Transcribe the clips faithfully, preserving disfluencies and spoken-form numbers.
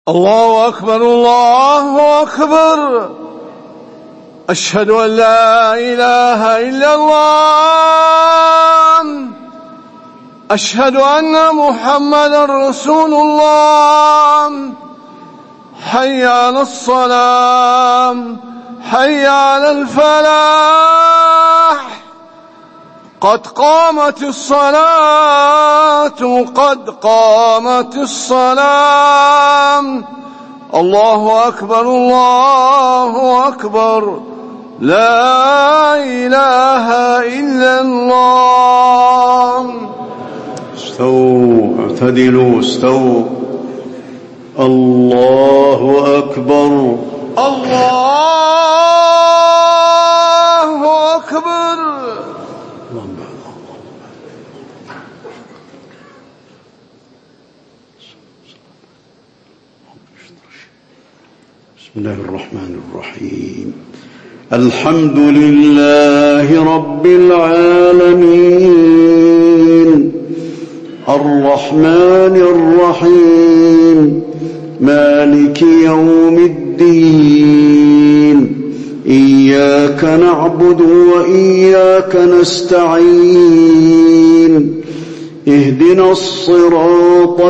الله أكبر الله أكبر. أشهد أن لا إله إلا الله. أشهد أن محمدا رسول الله. حي على الصلاة، حي على الفلاح. قد قامت الصلاة، قد قامت الصلاة. الله أكبر الله أكبر. لا إله إلا الله. استووا اعتدلوا استووا. الله أكبر الله أكبر. بسم الله الرحمن الرحيم. الحمد لله رب العالمين، الرحمن الرحيم، مالك يوم الدين. إياك نعبد وإياك نستعين. اهدنا الصراط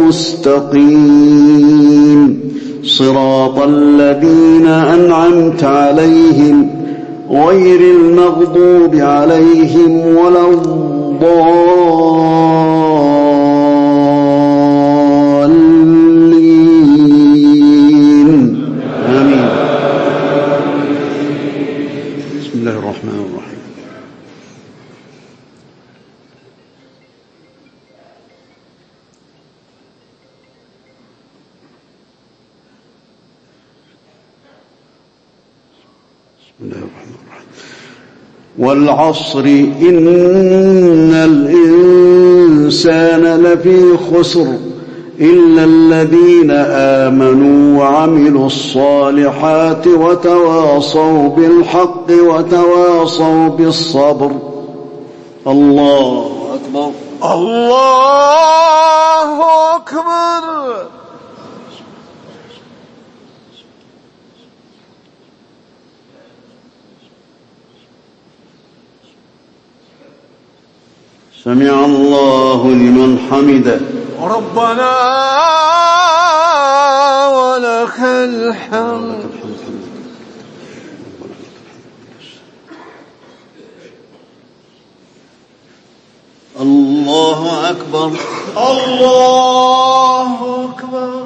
المستقيم، صراط الذين أنعمت عليهم غير المغضوب عليهم ولا الضالين. آمين. بسم الله الرحمن الرحيم. بسم الله الرحمن الرحيم. والعصر إن الإنسان لفي خسر إلا الذين آمنوا وعملوا الصالحات وتواصوا بالحق وتواصوا بالصبر. الله أكبر الله أكبر. سمع الله لمن حمده. ربنا ولك الحمد. الله أكبر الله أكبر.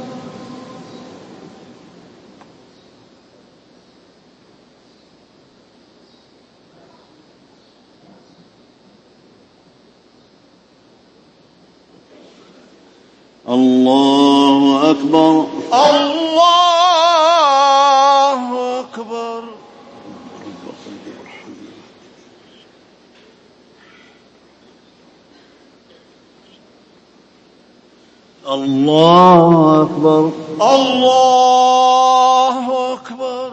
الله أكبر الله أكبر. الله أكبر الله أكبر.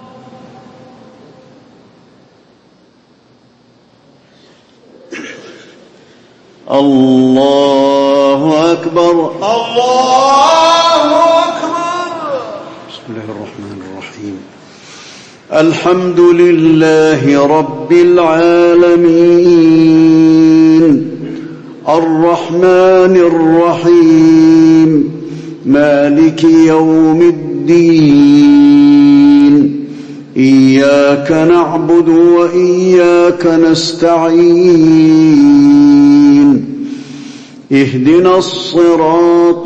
الله أكبر الله أكبر. بسم الله الرحمن الرحيم. الحمد لله رب العالمين، الرحمن الرحيم، مالك يوم الدين. إياك نعبد وإياك نستعين. اهدنا الصراط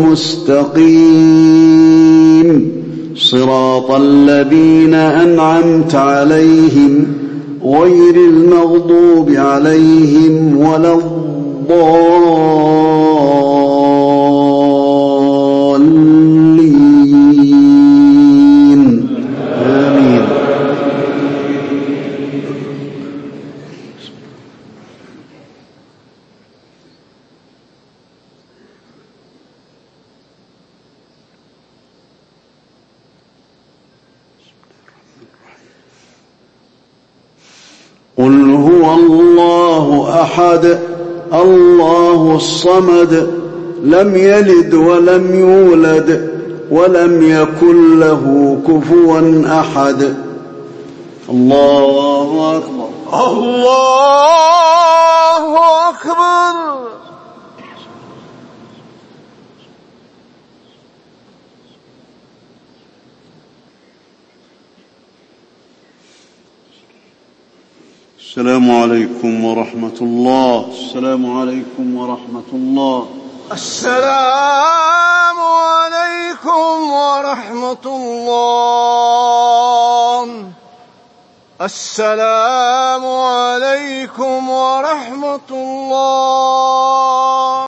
المستقيم، صراط الذين أنعمت عليهم غير المغضوب عليهم ولا الضالين. آمين. قل هو الله أحد الله الصمد لم يلد ولم يولد ولم يكن له كفوا أحد. الله أكبر. الله أكبر. السلام عليكم ورحمة الله. السلام عليكم ورحمة الله. السلام عليكم ورحمة الله. السلام عليكم ورحمة الله.